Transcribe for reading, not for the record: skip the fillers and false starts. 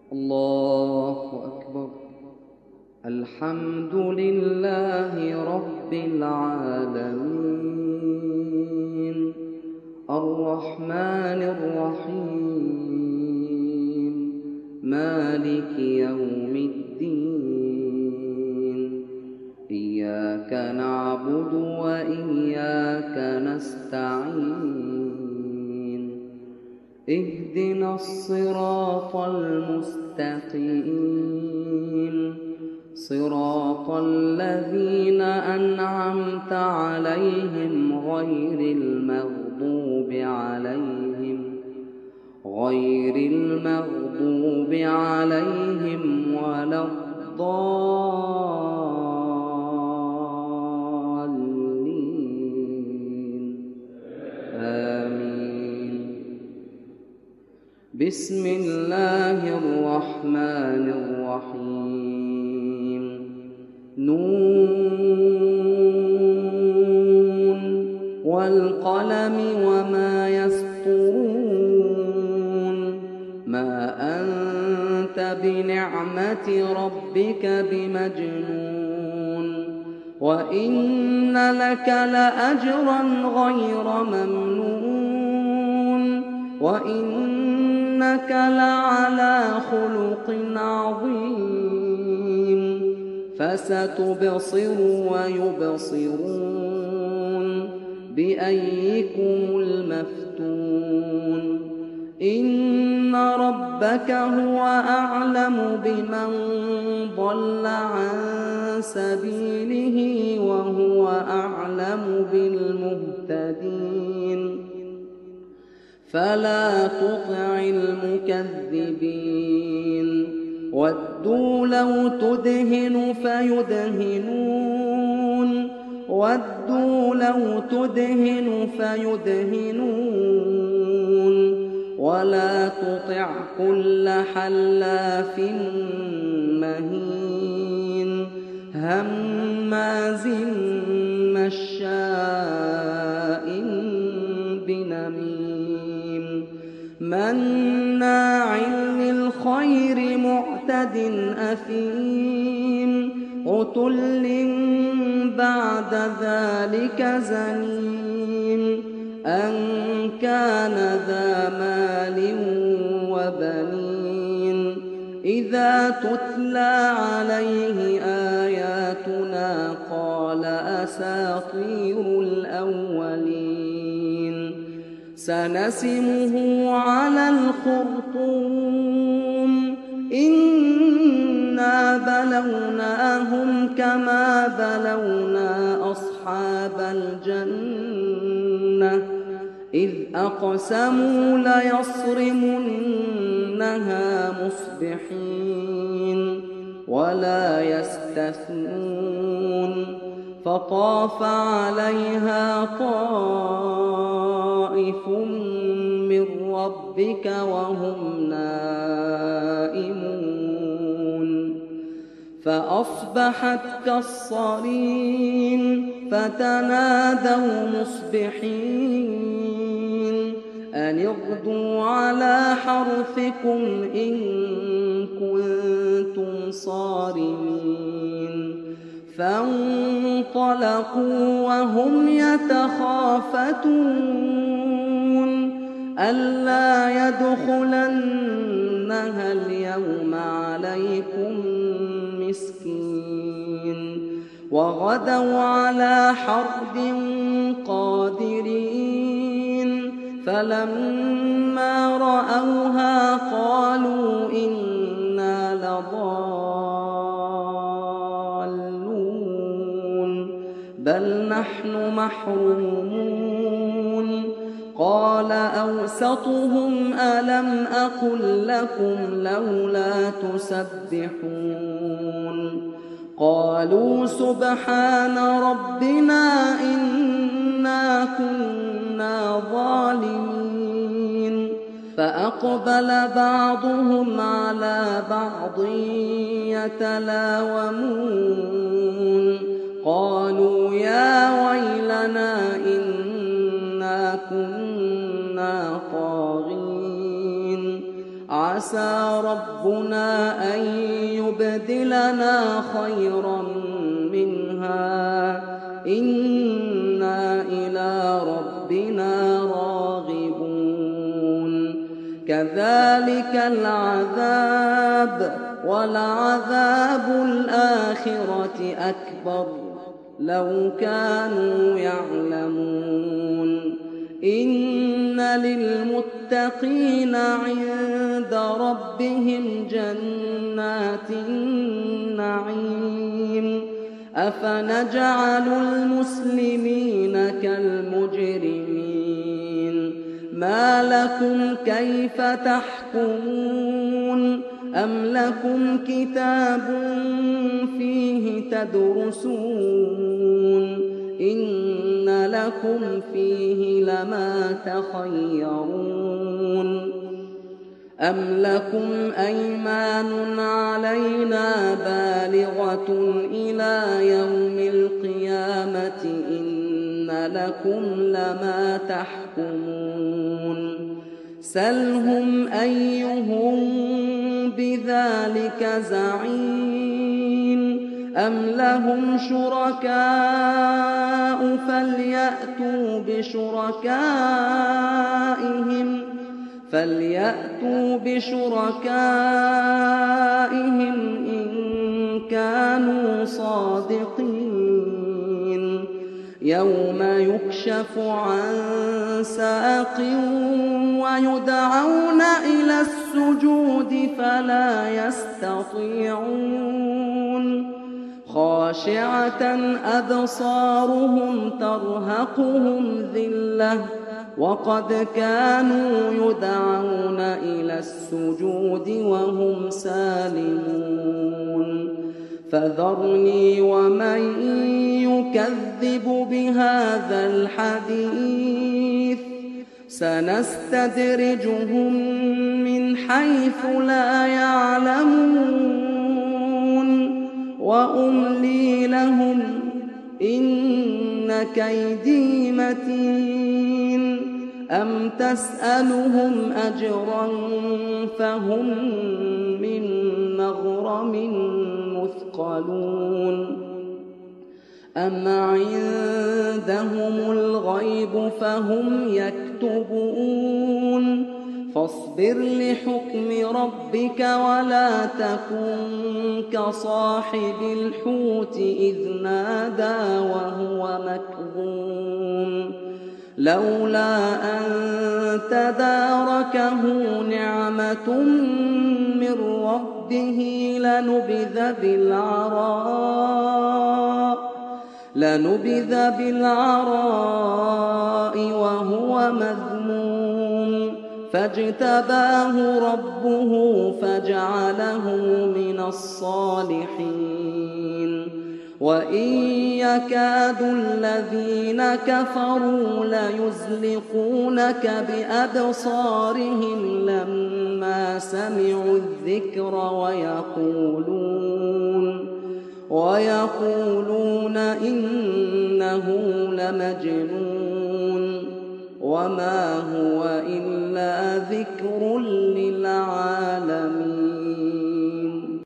الله أكبر. الحمد لله رب العالمين الرحمن الرحيم مالك يوم الدين. إياك نعبد وإياك نستعين. اهدنا الصراط المستقيم صراط الذين أنعمت عليهم غير المغضوب عليهم ولا الضالين. آمين. بسم الله الرحمن الرحيم. نون والقلم وما يسطرون. ما أنت بنعمة ربك بمجنون. وإن لك لأجرا غير ممنون. وإنك لعلى خلق عظيم. فستبصر ويبصرون بأيكم المفتون. إن ربك هو أعلم بمن ضل عن سبيله وهو أعلم بالمهتدين. فلا تطع المكذبين. ودوا لو تدهن فيدهنون. ولا تطع كل حلاف مهين هماز مشاء بنميم مناع للخير معتد أثيم عتل بعد ذلك زنيم أن كان ذا مال وبنين. إذا تتلى عليه آياتنا قال أساطير الأولين. سنسمه على الخرطوم. إنا بلوناهم كما بلونا أصحاب الجنة إذ أقسموا ليصرمنها مصبحين ولا يستثنون. فطاف عليها طائف من ربك وهم نائمون. فأصبحت كالصريم. فتنادوا مصبحين أن اغدوا على حرثكم إن كنتم صارمين. فانطلقوا وهم يتخافتون ألا يدخلنها اليوم عليكم مسكين. وغدوا على حرد قادرين. فلما رأوها قالوا إنا لضالون بل نحن محرومون. قال أوسطهم ألم أقل لكم لولا تسبحون. قالوا سبحان ربنا إنا كنا ظالمين. فأقبل بعضهم على بعض يتلاومون. قالوا يا ويلنا إنا كنا طاغين وعسى ربنا أن يبدلنا خيرا منها إنا إلى ربنا راغبون كذلك العذاب ولعذاب الآخرة أكبر لو كانوا يعلمون إن للمتقين عند ربهم جنات النعيم أفنجعل المسلمين كالمجرمين ما لكم كيف تحكمون أم لكم كتاب فيه تدرسون إن لكم فيه لما تخيرون أم لكم أيمان علينا بالغة إلى يوم القيامة إن لكم لما تحكمون سلهم أيهم بذلك زعيم أم لهم شركاء فليأتوا بشركائهم إن كانوا صادقين يوم يكشف عن ساق ويدعون إلى السجود فلا يستطيعون خاشعة أبصارهم ترهقهم ذلة وقد كانوا يدعون إلى السجود وهم سالمون فذرني ومن يكذب بهذا الحديث سنستدرجهم من حيث لا يعلمون وأملي لهم إن كيدي متين أم تسألهم أجرا فهم من مغرم مثقلون أم عندهم الغيب فهم يكتبون فاصبر لحكم ربك ولا تكن كصاحب الحوت إذ نادى وهو مكظوم لولا أن تداركه نعمة من ربه لنبذ بالعراء وهو مذموم فاجتباه ربه فجعله من الصالحين وإن يكاد الذين كفروا ليزلقونك بأبصارهم لما سمعوا الذكر ويقولون إنه لمجنون وما هو إلا ذكر للعالمين.